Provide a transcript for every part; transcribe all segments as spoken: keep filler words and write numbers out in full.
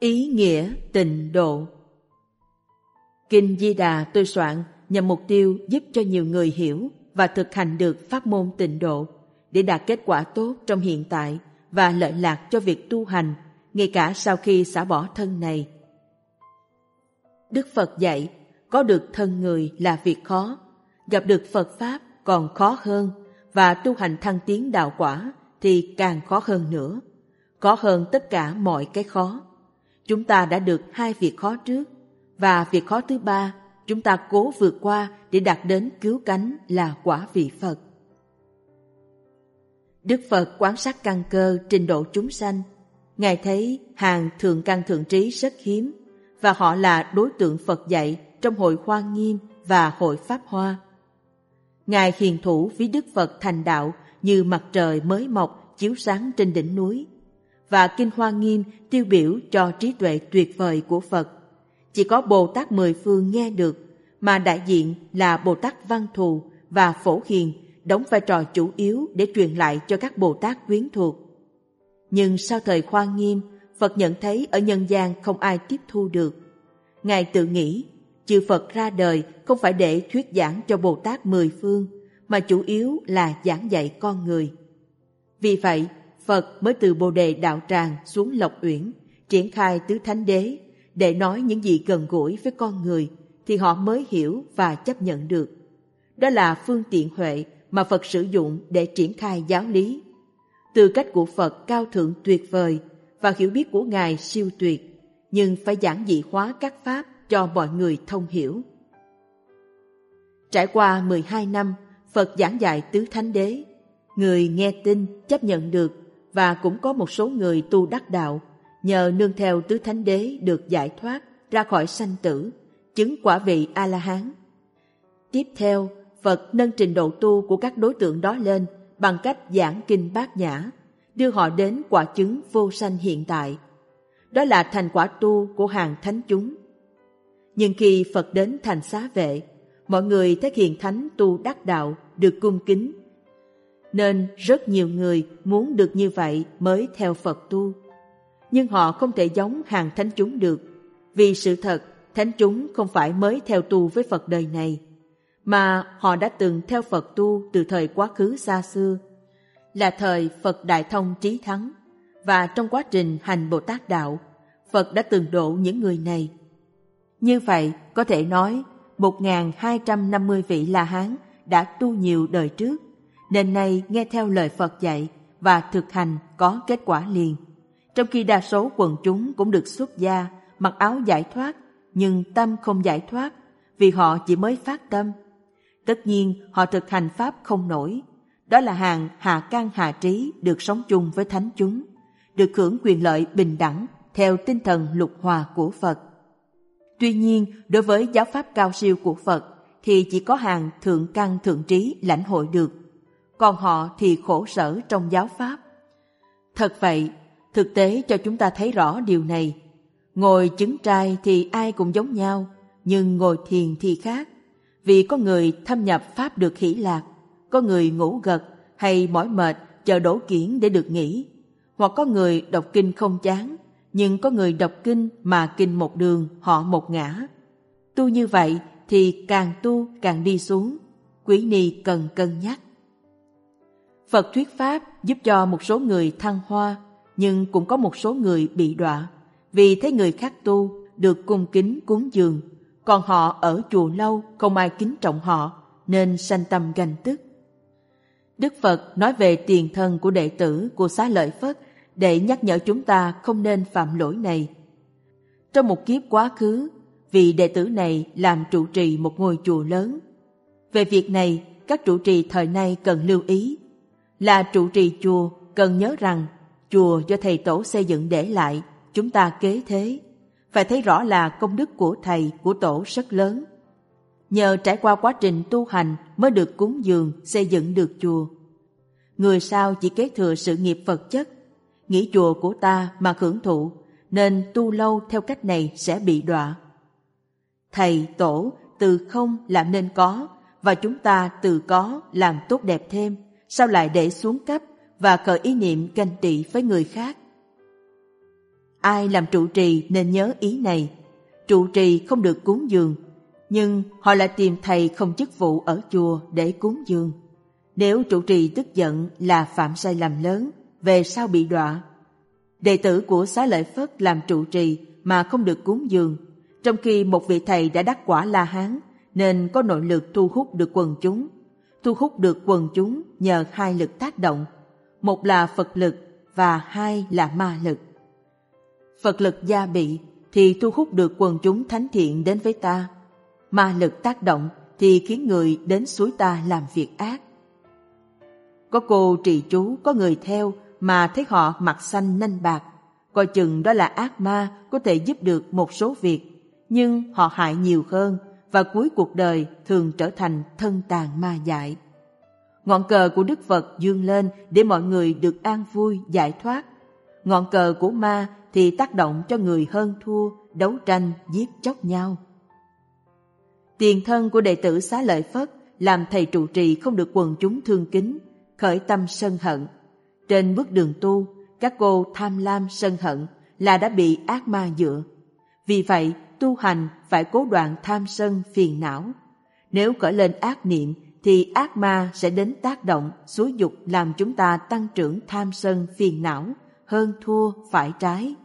Ý nghĩa tịnh độ. Kinh Di Đà tôi soạn nhằm mục tiêu giúp cho nhiều người hiểu và thực hành được pháp môn tịnh độ để đạt kết quả tốt trong hiện tại và lợi lạc cho việc tu hành, ngay cả sau khi xả bỏ thân này. Đức Phật dạy, có được thân người là việc khó, gặp được Phật Pháp còn khó hơn, và tu hành thăng tiến đạo quả thì càng khó hơn nữa, khó hơn tất cả mọi cái khó. Chúng ta đã được hai việc khó trước, và việc khó thứ ba chúng ta cố vượt qua để đạt đến cứu cánh là quả vị Phật. Đức Phật quan sát căn cơ trình độ chúng sanh. Ngài thấy hàng thượng căn thượng trí rất hiếm, và họ là đối tượng Phật dạy trong hội Hoa Nghiêm và hội Pháp Hoa. Ngài hiền thủ ví Đức Phật thành đạo như mặt trời mới mọc chiếu sáng trên đỉnh núi, và Kinh Hoa Nghiêm tiêu biểu cho trí tuệ tuyệt vời của Phật. Chỉ có Bồ Tát Mười Phương nghe được, mà đại diện là Bồ Tát Văn Thù và Phổ Hiền đóng vai trò chủ yếu để truyền lại cho các Bồ Tát quyến thuộc. Nhưng sau thời Hoa Nghiêm, Phật nhận thấy ở nhân gian không ai tiếp thu được. Ngài tự nghĩ, chư Phật ra đời không phải để thuyết giảng cho Bồ Tát Mười Phương, mà chủ yếu là giảng dạy con người. Vì vậy, Phật mới từ Bồ Đề Đạo Tràng xuống Lộc Uyển, triển khai tứ thánh đế, để nói những gì gần gũi với con người, thì họ mới hiểu và chấp nhận được. Đó là phương tiện huệ mà Phật sử dụng để triển khai giáo lý. Tư cách của Phật cao thượng tuyệt vời, và hiểu biết của Ngài siêu tuyệt, nhưng phải giản dị hóa các pháp cho mọi người thông hiểu. Trải qua mười hai năm, Phật giảng dạy tứ thánh đế. Người nghe tin chấp nhận được, và cũng có một số người tu đắc đạo, nhờ nương theo tứ thánh đế được giải thoát ra khỏi sanh tử, chứng quả vị A-la-hán. Tiếp theo, Phật nâng trình độ tu của các đối tượng đó lên bằng cách giảng kinh Bát Nhã, đưa họ đến quả chứng vô sanh hiện tại. Đó là thành quả tu của hàng thánh chúng. Nhưng khi Phật đến thành Xá Vệ, mọi người thấy hiền thánh tu đắc đạo được cung kính, nên rất nhiều người muốn được như vậy mới theo Phật tu. Nhưng họ không thể giống hàng thánh chúng được, vì sự thật thánh chúng không phải mới theo tu với Phật đời này, mà họ đã từng theo Phật tu từ thời quá khứ xa xưa, là thời Phật Đại Thông Trí Thắng, và trong quá trình hành Bồ Tát Đạo, Phật đã từng độ những người này. Như vậy, có thể nói một nghìn hai trăm năm mươi vị La Hán đã tu nhiều đời trước, nên nay nghe theo lời Phật dạy và thực hành có kết quả liền. Trong khi đa số quần chúng cũng được xuất gia, mặc áo giải thoát, nhưng tâm không giải thoát, vì họ chỉ mới phát tâm. Tất nhiên họ thực hành pháp không nổi. Đó là hàng hạ căn hạ trí được sống chung với thánh chúng, được hưởng quyền lợi bình đẳng theo tinh thần lục hòa của Phật. Tuy nhiên, đối với giáo pháp cao siêu của Phật thì chỉ có hàng thượng căn thượng trí lãnh hội được, còn họ thì khổ sở trong giáo pháp. Thật vậy, thực tế cho chúng ta thấy rõ điều này. Ngồi chứng trai thì ai cũng giống nhau, nhưng ngồi thiền thì khác. Vì có người thâm nhập pháp được hỷ lạc, có người ngủ gật hay mỏi mệt chờ đổ kiển để được nghỉ, hoặc có người đọc kinh không chán, nhưng có người đọc kinh mà kinh một đường họ một ngã. Tu như vậy thì càng tu càng đi xuống. Quý ni cần cân nhắc. Phật thuyết pháp giúp cho một số người thăng hoa, nhưng cũng có một số người bị đọa, vì thấy người khác tu được cung kính cúng dường, còn họ ở chùa lâu không ai kính trọng họ, nên sanh tâm ganh tức. Đức Phật nói về tiền thân của đệ tử của Xá Lợi Phất để nhắc nhở chúng ta không nên phạm lỗi này. Trong một kiếp quá khứ, vị đệ tử này làm trụ trì một ngôi chùa lớn. Về việc này, các trụ trì thời nay cần lưu ý. Là trụ trì chùa cần nhớ rằng chùa do thầy tổ xây dựng để lại, chúng ta kế thế. Phải thấy rõ là công đức của thầy, của tổ rất lớn. Nhờ trải qua quá trình tu hành mới được cúng dường, xây dựng được chùa. Người sau chỉ kế thừa sự nghiệp vật chất, nghĩ chùa của ta mà hưởng thụ, nên tu lâu theo cách này sẽ bị đọa. Thầy, tổ từ không làm nên có, và chúng ta từ có làm tốt đẹp thêm, sao lại để xuống cấp và khởi ý niệm ganh tị với người khác? ai làm trụ trì nên nhớ ý này. Trụ trì không được cúng dường, nhưng họ lại tìm thầy không chức vụ ở chùa để cúng dường. Nếu trụ trì tức giận là phạm sai lầm lớn, về sau bị đọa. Đệ tử của Xá Lợi Phất làm trụ trì mà không được cúng dường, trong khi một vị thầy đã đắc quả La Hán nên có nội lực thu hút được quần chúng. Thu hút được quần chúng nhờ hai lực tác động, một là Phật lực và hai là ma lực. Phật lực gia bị thì thu hút được quần chúng thánh thiện đến với ta. Ma lực tác động thì khiến người đến suối ta làm việc ác. Có cô trì chú có người theo mà thấy họ mặt xanh nanh bạc, coi chừng đó là ác ma có thể giúp được một số việc, nhưng họ hại nhiều hơn và cuối cuộc đời thường trở thành thân tàn ma dại. Ngọn cờ của Đức Phật dương lên để mọi người được an vui, giải thoát. Ngọn cờ của ma thì tác động cho người hơn thua, đấu tranh, giết chóc nhau. Tiền thân của đệ tử Xá Lợi Phất làm thầy trụ trì không được quần chúng thương kính, khởi tâm sân hận. Trên bước đường tu, các cô tham lam sân hận là đã bị ác ma dựa. Vì vậy, tu hành phải cố đoạn tham sân phiền não. Nếu khởi lên ác niệm thì ác ma sẽ đến tác động, xúi dục làm chúng ta tăng trưởng tham sân phiền não, hơn thua phải trái.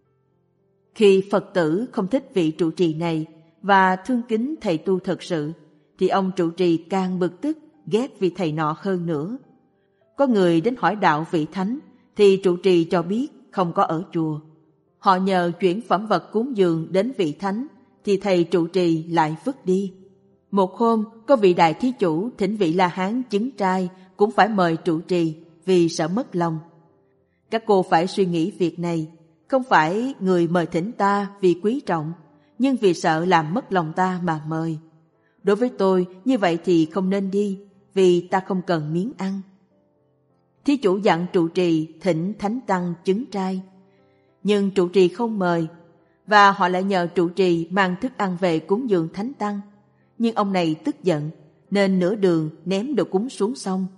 Khi Phật tử không thích vị trụ trì này và thương kính thầy tu thật sự, thì ông trụ trì càng bực tức, ghét vị thầy nọ hơn nữa. Có người đến hỏi đạo vị thánh, thì trụ trì cho biết không có ở chùa. Họ nhờ chuyển phẩm vật cúng dường đến vị thánh, thì thầy trụ trì lại vứt đi. Một hôm, có vị đại thí chủ thỉnh vị La Hán chứng trai cũng phải mời trụ trì vì sợ mất lòng. Các cô phải suy nghĩ việc này, không phải người mời thỉnh ta vì quý trọng, nhưng vì sợ làm mất lòng ta mà mời. Đối với tôi, như vậy thì không nên đi, vì ta không cần miếng ăn. Thí chủ dặn trụ trì thỉnh thánh tăng chứng trai, nhưng trụ trì không mời, và họ lại nhờ trụ trì mang thức ăn về cúng dường thánh tăng. Nhưng ông này tức giận, nên nửa đường ném đồ cúng xuống sông.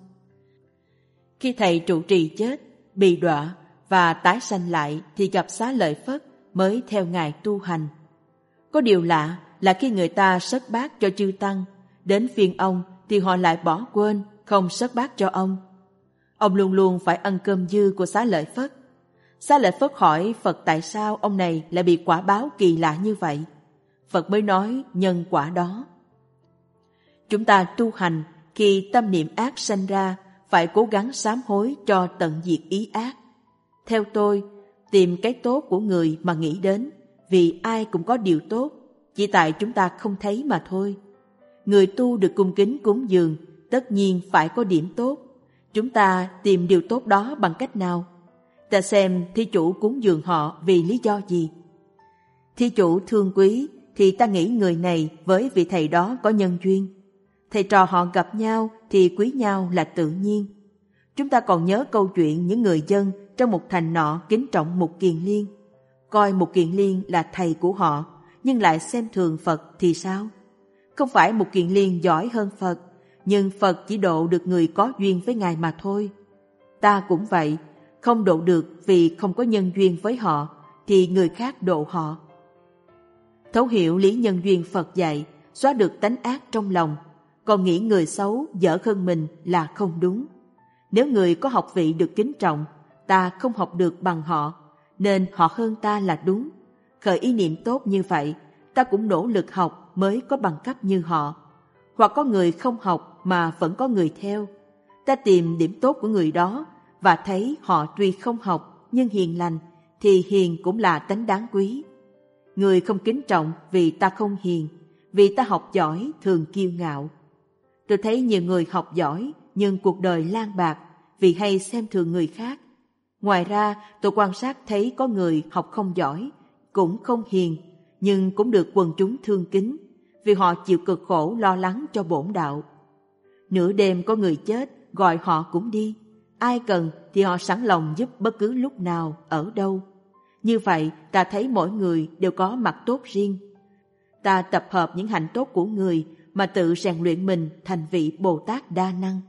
Khi thầy trụ trì chết, bị đọa và tái sanh lại thì gặp Xá Lợi Phất mới theo ngài tu hành. Có điều lạ là khi người ta sất bát cho chư tăng, đến phiên ông thì họ lại bỏ quên, không sất bát cho ông. Ông luôn luôn phải ăn cơm dư của Xá Lợi Phất. Xá Lợi Phất hỏi Phật tại sao ông này lại bị quả báo kỳ lạ như vậy. Phật mới nói nhân quả đó. Chúng ta tu hành, khi tâm niệm ác sanh ra, phải cố gắng sám hối cho tận diệt ý ác. Theo tôi, tìm cái tốt của người mà nghĩ đến, vì ai cũng có điều tốt, chỉ tại chúng ta không thấy mà thôi. Người tu được cung kính cúng dường, tất nhiên phải có điểm tốt. Chúng ta tìm điều tốt đó bằng cách nào? Ta xem thí chủ cúng dường họ vì lý do gì. Thí chủ thương quý thì ta nghĩ người này với vị thầy đó có nhân duyên. Thầy trò họ gặp nhau thì quý nhau là tự nhiên. Chúng ta còn nhớ câu chuyện những người dân trong một thành nọ kính trọng Mục Kiền Liên. Coi Mục Kiền Liên là thầy của họ, nhưng lại xem thường Phật thì sao? Không phải Mục Kiền Liên giỏi hơn Phật, nhưng Phật chỉ độ được người có duyên với Ngài mà thôi. Ta cũng vậy, không độ được vì không có nhân duyên với họ, thì người khác độ họ. Thấu hiểu lý nhân duyên Phật dạy, xóa được tánh ác trong lòng, còn nghĩ người xấu dở hơn mình là không đúng. Nếu người có học vị được kính trọng, ta không học được bằng họ, nên họ hơn ta là đúng. Khởi ý niệm tốt như vậy, ta cũng nỗ lực học mới có bằng cấp như họ. Hoặc có người không học mà vẫn có người theo. Ta tìm điểm tốt của người đó và thấy họ tuy không học nhưng hiền lành, thì hiền cũng là tánh đáng quý. Người không kính trọng vì ta không hiền, vì ta học giỏi thường kiêu ngạo. Tôi thấy nhiều người học giỏi nhưng cuộc đời lang bạc vì hay xem thường người khác. Ngoài ra, tôi quan sát thấy có người học không giỏi, cũng không hiền, nhưng cũng được quần chúng thương kính, vì họ chịu cực khổ lo lắng cho bổn đạo. Nửa đêm có người chết, gọi họ cũng đi. Ai cần thì họ sẵn lòng giúp bất cứ lúc nào, ở đâu. Như vậy, ta thấy mỗi người đều có mặt tốt riêng. Ta tập hợp những hạnh tốt của người mà tự rèn luyện mình thành vị Bồ Tát đa năng.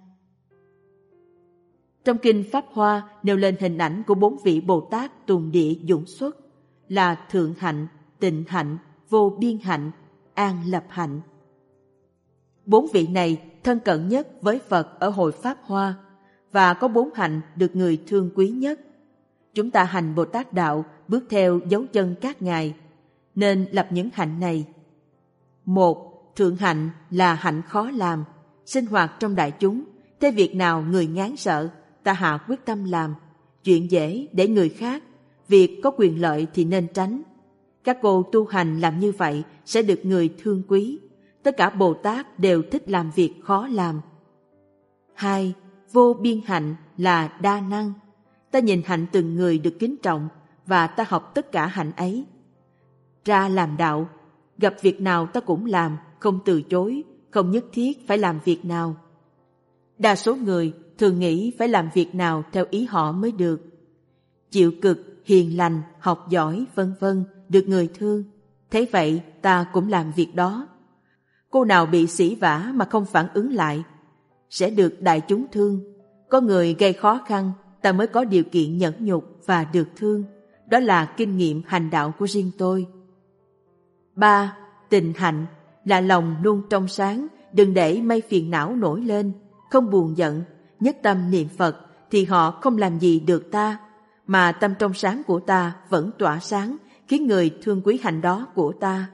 Trong kinh Pháp Hoa nêu lên hình ảnh của bốn vị Bồ Tát tùng địa dũng xuất. là thượng hạnh, tịnh hạnh, vô biên hạnh, an lập hạnh. Bốn vị này thân cận nhất với Phật ở hội Pháp Hoa và có bốn hạnh được người thương quý nhất. Chúng ta hành Bồ Tát Đạo bước theo dấu chân các ngài, nên lập những hạnh này. Một, thượng hạnh là hạnh khó làm, sinh hoạt trong đại chúng, thế việc nào người ngán sợ, ta hạ quyết tâm làm, chuyện dễ để người khác, việc có quyền lợi thì nên tránh. Các cô tu hành làm như vậy sẽ được người thương quý. Tất cả Bồ Tát đều thích làm việc khó làm. Hai, vô biên hạnh là đa năng. Ta nhìn hạnh từng người được kính trọng và ta học tất cả hạnh ấy. Ra làm đạo, gặp việc nào ta cũng làm, không từ chối, không nhất thiết phải làm việc nào. Đa số người thường nghĩ phải làm việc nào theo ý họ mới được. Chịu cực, hiền lành, học giỏi, vân vân được người thương. Thế vậy ta cũng làm việc đó. Cô nào bị sỉ vả mà không phản ứng lại sẽ được đại chúng thương. Có người gây khó khăn, ta mới có điều kiện nhẫn nhục và được thương. Đó là kinh nghiệm hành đạo của riêng tôi. Ba, tịnh hạnh là lòng luôn trong sáng, đừng để mây phiền não nổi lên, không buồn giận, nhất tâm niệm Phật thì họ không làm gì được ta, mà tâm trong sáng của ta vẫn tỏa sáng, khiến người thương quý hạnh đó của ta.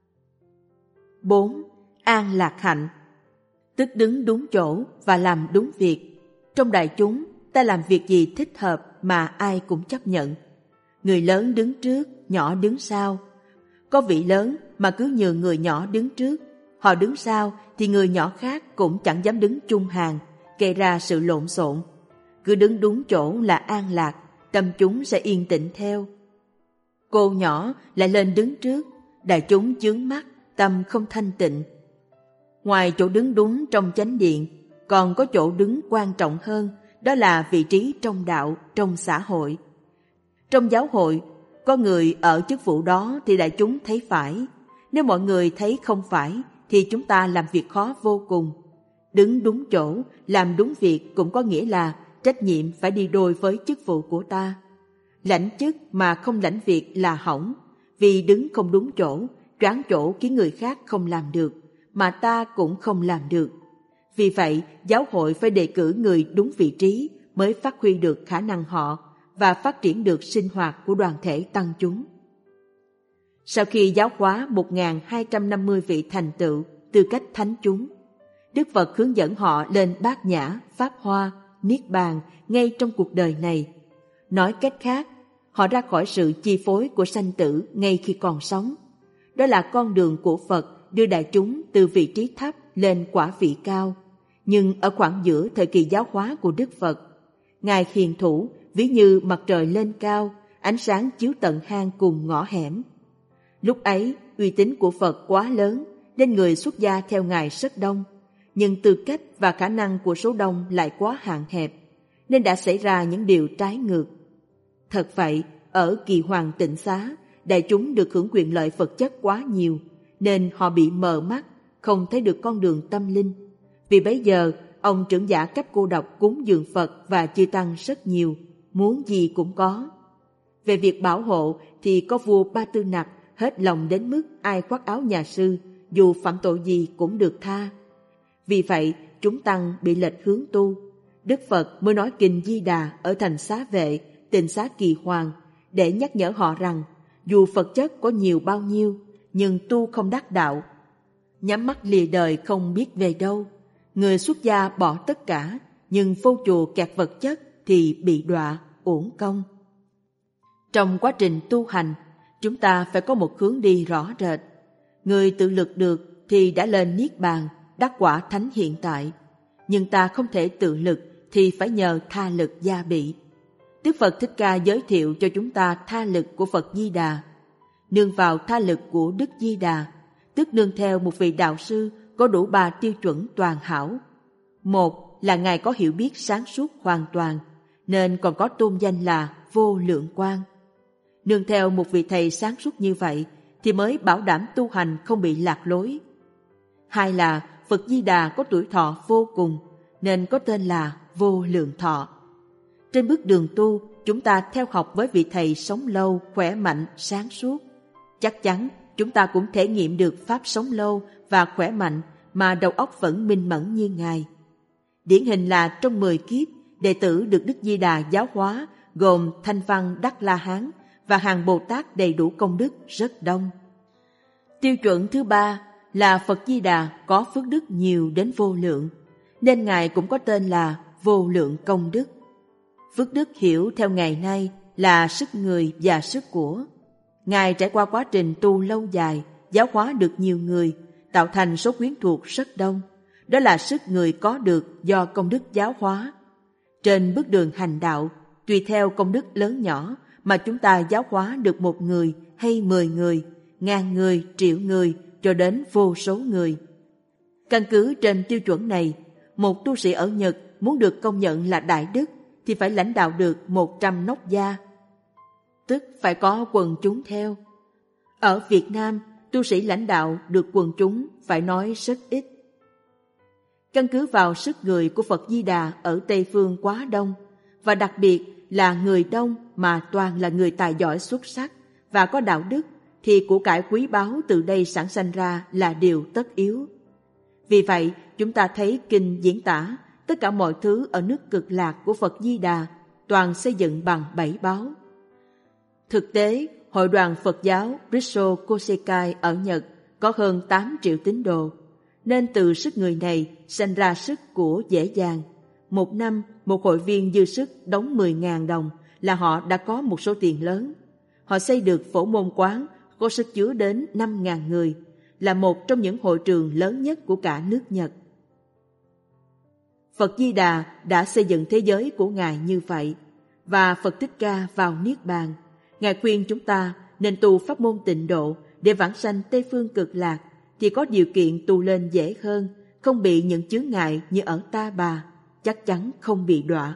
Bốn, an lạc hạnh, tức đứng đúng chỗ và làm đúng việc. Trong đại chúng, ta làm việc gì thích hợp mà ai cũng chấp nhận. Người lớn đứng trước, nhỏ đứng sau. Có vị lớn mà cứ nhường người nhỏ đứng trước, họ đứng sau thì người nhỏ khác cũng chẳng dám đứng chung hàng, gây ra sự lộn xộn. Cứ đứng đúng chỗ là an lạc, tâm chúng sẽ yên tĩnh theo. Cô nhỏ lại lên đứng trước, đại chúng chướng mắt, tâm không thanh tịnh. Ngoài chỗ đứng đúng trong chánh điện, còn có chỗ đứng quan trọng hơn, đó là vị trí trong đạo, trong xã hội. Trong giáo hội, có người ở chức vụ đó thì đại chúng thấy phải. Nếu mọi người thấy không phải, thì chúng ta làm việc khó vô cùng. Đứng đúng chỗ, làm đúng việc cũng có nghĩa là trách nhiệm phải đi đôi với chức vụ của ta. Lãnh chức mà không lãnh việc là hỏng, vì đứng không đúng chỗ, choán chỗ khiến người khác không làm được, mà ta cũng không làm được. Vì vậy, giáo hội phải đề cử người đúng vị trí mới phát huy được khả năng họ và phát triển được sinh hoạt của đoàn thể tăng chúng. Sau khi giáo hóa một nghìn hai trăm năm mươi vị thành tựu tư cách thánh chúng, Đức Phật hướng dẫn họ lên bát nhã, pháp hoa, niết bàn ngay trong cuộc đời này. Nói cách khác, họ ra khỏi sự chi phối của sanh tử ngay khi còn sống. Đó là con đường của Phật đưa đại chúng từ vị trí thấp lên quả vị cao. Nhưng ở khoảng giữa thời kỳ giáo hóa của Đức Phật, Ngài hiền thủ ví như mặt trời lên cao, ánh sáng chiếu tận hang cùng ngõ hẻm. Lúc ấy, uy tín của Phật quá lớn, nên người xuất gia theo Ngài rất đông. Nhưng tư cách và khả năng của số đông lại quá hạn hẹp, nên đã xảy ra những điều trái ngược. Thật vậy, ở Kỳ Hoàng Tịnh Xá, đại chúng được hưởng quyền lợi vật chất quá nhiều, nên họ bị mờ mắt, không thấy được con đường tâm linh. Vì bấy giờ, ông trưởng giả cấp cô độc cúng dường Phật và chư tăng rất nhiều, muốn gì cũng có. Về việc bảo hộ thì có vua Ba Tư Nặc hết lòng đến mức ai khoác áo nhà sư, dù phạm tội gì cũng được tha. Vì vậy, chúng tăng bị lệch hướng tu. Đức Phật mới nói kinh Di Đà ở thành Xá Vệ, Tịnh Xá Kỳ Hoàng, để nhắc nhở họ rằng dù vật chất có nhiều bao nhiêu, nhưng tu không đắc đạo. Nhắm mắt lìa đời không biết về đâu. Người xuất gia bỏ tất cả, nhưng vô chùa kẹt vật chất thì bị đọa, uổng công. Trong quá trình tu hành, chúng ta phải có một hướng đi rõ rệt. Người tự lực được thì đã lên niết bàn, đắc quả thánh hiện tại. Nhưng ta không thể tự lực thì phải nhờ tha lực gia bị. Đức Phật Thích Ca giới thiệu cho chúng ta tha lực của Phật Di Đà. Nương vào tha lực của Đức Di Đà, tức nương theo một vị đạo sư có đủ ba tiêu chuẩn toàn hảo. Một là Ngài có hiểu biết sáng suốt hoàn toàn, nên còn có tôn danh là Vô Lượng Quang. Nương theo một vị thầy sáng suốt như vậy thì mới bảo đảm tu hành không bị lạc lối. Hai là Phật Di Đà có tuổi thọ vô cùng, nên có tên là Vô Lượng Thọ. Trên bước đường tu, chúng ta theo học với vị thầy sống lâu, khỏe mạnh, sáng suốt. Chắc chắn chúng ta cũng thể nghiệm được pháp sống lâu và khỏe mạnh mà đầu óc vẫn minh mẫn như Ngài. Điển hình là trong mười kiếp, đệ tử được Đức Di Đà giáo hóa gồm Thanh Văn Đắc La Hán và hàng Bồ Tát đầy đủ công đức rất đông. Tiêu chuẩn thứ ba là Phật Di Đà có phước đức nhiều đến vô lượng, nên Ngài cũng có tên là Vô Lượng Công Đức. Phước đức hiểu theo ngày nay là sức người và sức của. Ngài trải qua quá trình tu lâu dài, giáo hóa được nhiều người, tạo thành số quyến thuộc rất đông. Đó là sức người có được do công đức giáo hóa. Trên bước đường hành đạo, tùy theo công đức lớn nhỏ mà chúng ta giáo hóa được một người hay mười người, ngàn người, triệu người, cho đến vô số người. Căn cứ trên tiêu chuẩn này, một tu sĩ ở Nhật muốn được công nhận là đại đức thì phải lãnh đạo được một trăm nóc gia, tức phải có quần chúng theo. Ở Việt Nam, tu sĩ lãnh đạo được quần chúng phải nói rất ít. Căn cứ vào sức người của Phật Di Đà ở Tây Phương quá đông, và đặc biệt là người đông mà toàn là người tài giỏi xuất sắc và có đạo đức, thì của cải quý báu từ đây sản sanh ra là điều tất yếu. Vì vậy, chúng ta thấy kinh diễn tả tất cả mọi thứ ở nước Cực Lạc của Phật Di Đà toàn xây dựng bằng bảy báu. Thực tế, Hội đoàn Phật giáo Riso Kosekai ở Nhật có hơn tám triệu tín đồ, nên từ sức người này sanh ra sức của dễ dàng. Một năm, một hội viên dư sức đóng mười nghìn đồng là họ đã có một số tiền lớn. Họ xây được Phổ Môn Quán có sức chứa đến năm nghìn người, là một trong những hội trường lớn nhất của cả nước Nhật. Phật Di Đà đã xây dựng thế giới của Ngài như vậy, và Phật Thích Ca vào Niết Bàn. Ngài khuyên chúng ta nên tu pháp môn tịnh độ để vãng sanh Tây Phương Cực Lạc, thì có điều kiện tu lên dễ hơn, không bị những chướng ngại như ở Ta Bà, chắc chắn không bị đọa.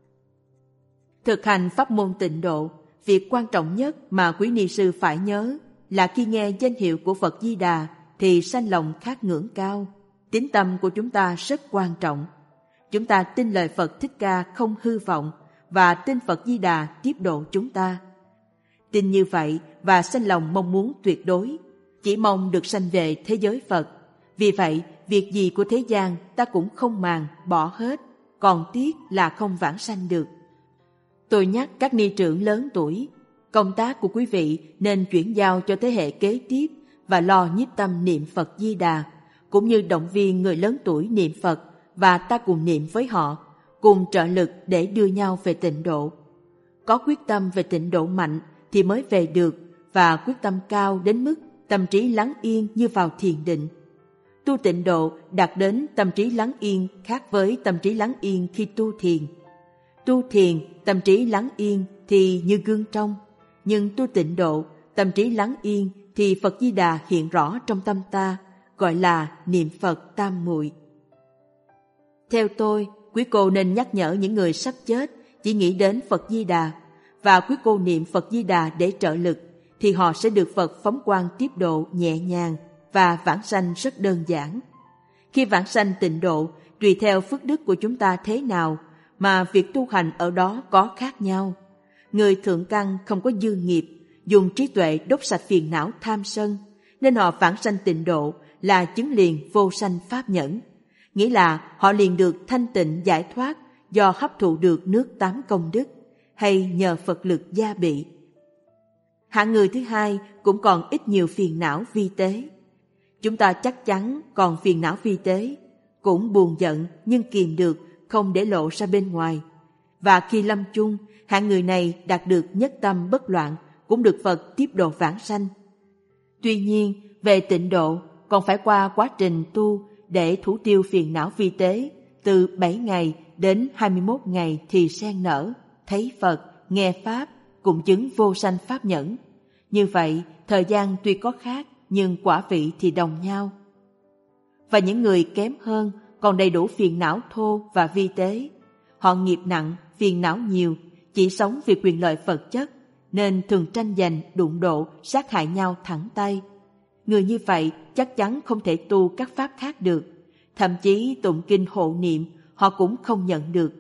Thực hành pháp môn tịnh độ, việc quan trọng nhất mà quý ni sư phải nhớ là khi nghe danh hiệu của Phật Di Đà thì sanh lòng khát ngưỡng cao. Tín tâm của chúng ta rất quan trọng. Chúng ta tin lời Phật Thích Ca không hư vọng và tin Phật Di Đà tiếp độ chúng ta. Tin như vậy và sanh lòng mong muốn tuyệt đối, chỉ mong được sanh về thế giới Phật. Vì vậy, việc gì của thế gian ta cũng không màng, bỏ hết, còn tiếc là không vãng sanh được. Tôi nhắc các ni trưởng lớn tuổi, công tác của quý vị nên chuyển giao cho thế hệ kế tiếp và lo nhiếp tâm niệm Phật Di Đà, cũng như động viên người lớn tuổi niệm Phật và ta cùng niệm với họ, cùng trợ lực để đưa nhau về tịnh độ. Có quyết tâm về tịnh độ mạnh thì mới về được, và quyết tâm cao đến mức tâm trí lắng yên như vào thiền định. Tu tịnh độ đạt đến tâm trí lắng yên khác với tâm trí lắng yên khi tu thiền. Tu thiền, tâm trí lắng yên thì như gương trong, nhưng tu tịnh độ, tâm trí lắng yên thì Phật Di Đà hiện rõ trong tâm ta, gọi là niệm Phật tam muội. Theo tôi, quý cô nên nhắc nhở những người sắp chết chỉ nghĩ đến Phật Di Đà, và quý cô niệm Phật Di Đà để trợ lực, thì họ sẽ được Phật phóng quang tiếp độ nhẹ nhàng và vãng sanh rất đơn giản. Khi vãng sanh tịnh độ, tùy theo phước đức của chúng ta thế nào mà việc tu hành ở đó có khác nhau. Người thượng căn không có dư nghiệp, dùng trí tuệ đốt sạch phiền não tham sân, nên họ vãng sanh tịnh độ là chứng liền vô sanh pháp nhẫn, nghĩa là họ liền được thanh tịnh giải thoát do hấp thụ được nước tám công đức, hay nhờ Phật lực gia bị. Hạng người thứ hai cũng còn ít nhiều phiền não vi tế. Chúng ta chắc chắn còn phiền não vi tế, cũng buồn giận nhưng kìm được, không để lộ ra bên ngoài. Và khi lâm chung, hạng người này đạt được nhất tâm bất loạn, cũng được Phật tiếp độ vãng sanh. Tuy nhiên, về tịnh độ còn phải qua quá trình tu để thủ tiêu phiền não vi tế, từ bảy ngày đến hai mươi mốt ngày thì sen nở, thấy Phật, nghe Pháp, cùng chứng vô sanh pháp nhẫn. Như vậy, thời gian tuy có khác, nhưng quả vị thì đồng nhau. Và những người kém hơn còn đầy đủ phiền não thô và vi tế. Họ nghiệp nặng, phiền não nhiều, chỉ sống vì quyền lợi vật chất, nên thường tranh giành, đụng độ, sát hại nhau thẳng tay. Người như vậy chắc chắn không thể tu các pháp khác được. Thậm chí tụng kinh hộ niệm, họ cũng không nhận được.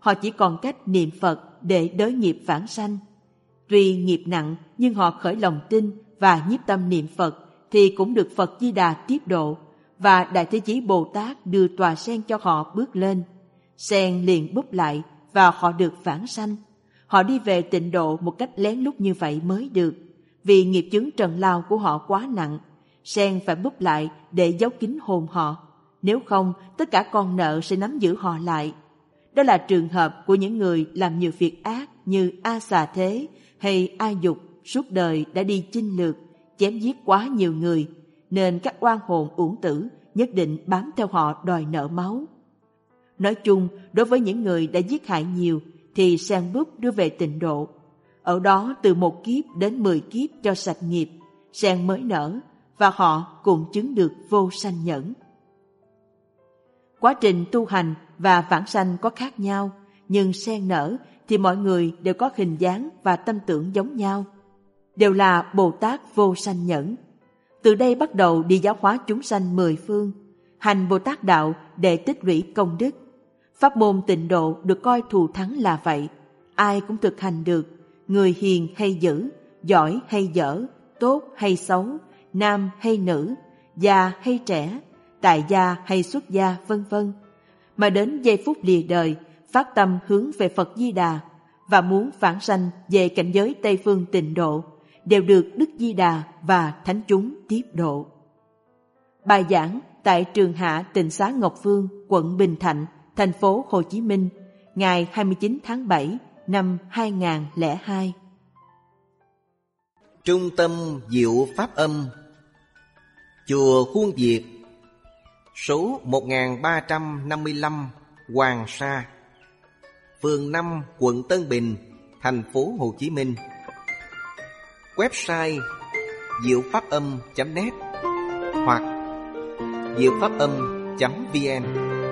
họ chỉ còn cách niệm Phật để đới nghiệp vãng sanh. Tuy nghiệp nặng nhưng họ khởi lòng tin và nhiếp tâm niệm Phật thì cũng được Phật Di Đà tiếp độ, và Đại Thế Chí Bồ Tát đưa tòa sen cho họ bước lên. Sen liền búp lại và họ được vãng sanh. Họ đi về tịnh độ một cách lén lút như vậy mới được, vì nghiệp chướng trần lao của họ quá nặng. Sen phải búp lại để giấu kín hồn họ, nếu không tất cả con nợ sẽ nắm giữ họ lại. Đó là trường hợp của những người làm nhiều việc ác như A Xà Thế hay A Dục, suốt đời đã đi chinh lược, chém giết quá nhiều người, nên các oan hồn uổng tử nhất định bám theo họ đòi nợ máu. Nói chung, đối với những người đã giết hại nhiều thì sen búp đưa về tịnh độ. Ở đó từ một kiếp đến mười kiếp cho sạch nghiệp, sen mới nở và họ cùng chứng được vô sanh nhẫn. Quá trình tu hành và vãng sanh có khác nhau, nhưng sen nở thì mọi người đều có hình dáng và tâm tưởng giống nhau, đều là Bồ Tát vô sanh nhẫn. Từ đây bắt đầu đi giáo hóa chúng sanh mười phương, hành Bồ Tát đạo để tích lũy công đức. Pháp môn tịnh độ được coi thù thắng là vậy, ai cũng thực hành được, người hiền hay dữ, giỏi hay dở, tốt hay xấu, nam hay nữ, già hay trẻ, tại gia hay xuất gia, vân vân. Mà đến giây phút lìa đời, phát tâm hướng về Phật Di Đà và muốn vãng sanh về cảnh giới Tây phương tịnh độ, đều được Đức Di Đà và thánh chúng tiếp độ. Bài giảng tại Trường Hạ Tịnh Xá Ngọc Phương, quận Bình Thạnh, thành phố Hồ Chí Minh, ngày hai mươi chín tháng bảy năm hai nghìn không trăm lẻ hai. Trung tâm Diệu Pháp Âm, Chùa Khuôn Việt, số một nghìn ba trăm năm mươi lăm Hoàng Sa, phường năm, quận Tân Bình, thành phố Hồ Chí Minh. Website diệu pháp âm chấm net hoặc diệu pháp âm chấm vn.